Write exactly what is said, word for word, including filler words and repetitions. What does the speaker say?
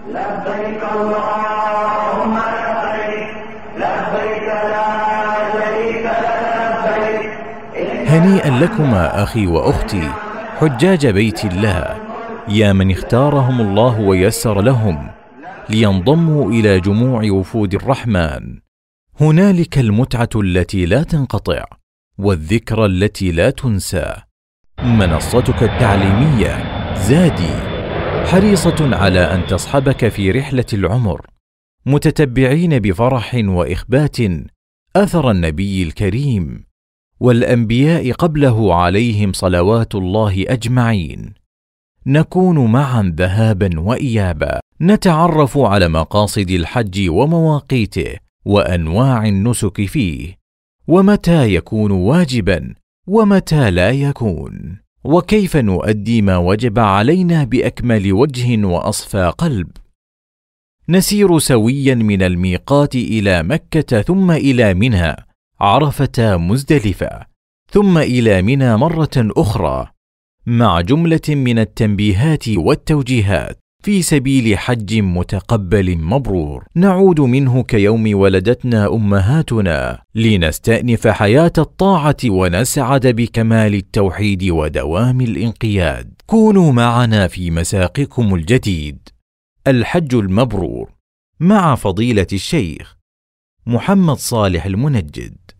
لبيك اللهم لبيك لبيك لا شريك لك لبيك. هنيئا لكما أخي وأختي حجاج بيت الله، يا من اختارهم الله ويسر لهم لينضموا إلى جموع وفود الرحمن. هنالك المتعة التي لا تنقطع والذكرى التي لا تنسى. منصتك التعليمية زادي حريصة على أن تصحبك في رحلة العمر، متتبعين بفرح وإخبات أثر النبي الكريم والأنبياء قبله عليهم صلوات الله أجمعين. نكون معا ذهابا وإيابا، نتعرف على مقاصد الحج ومواقيته وأنواع النسك فيه، ومتى يكون واجبا ومتى لا يكون، وكيف نؤدي ما وجب علينا بأكمل وجه وأصفى قلب. نسير سويا من الميقات إلى مكة، ثم إلى منى، عرفة، مزدلفة، ثم إلى منى مرة أخرى، مع جملة من التنبيهات والتوجيهات في سبيل حج متقبل مبرور، نعود منه كيوم ولدتنا أمهاتنا لنستأنف حياة الطاعة ونسعد بكمال التوحيد ودوام الانقياد. كونوا معنا في مساقكم الجديد الحج المبرور مع فضيلة الشيخ محمد صالح المنجد.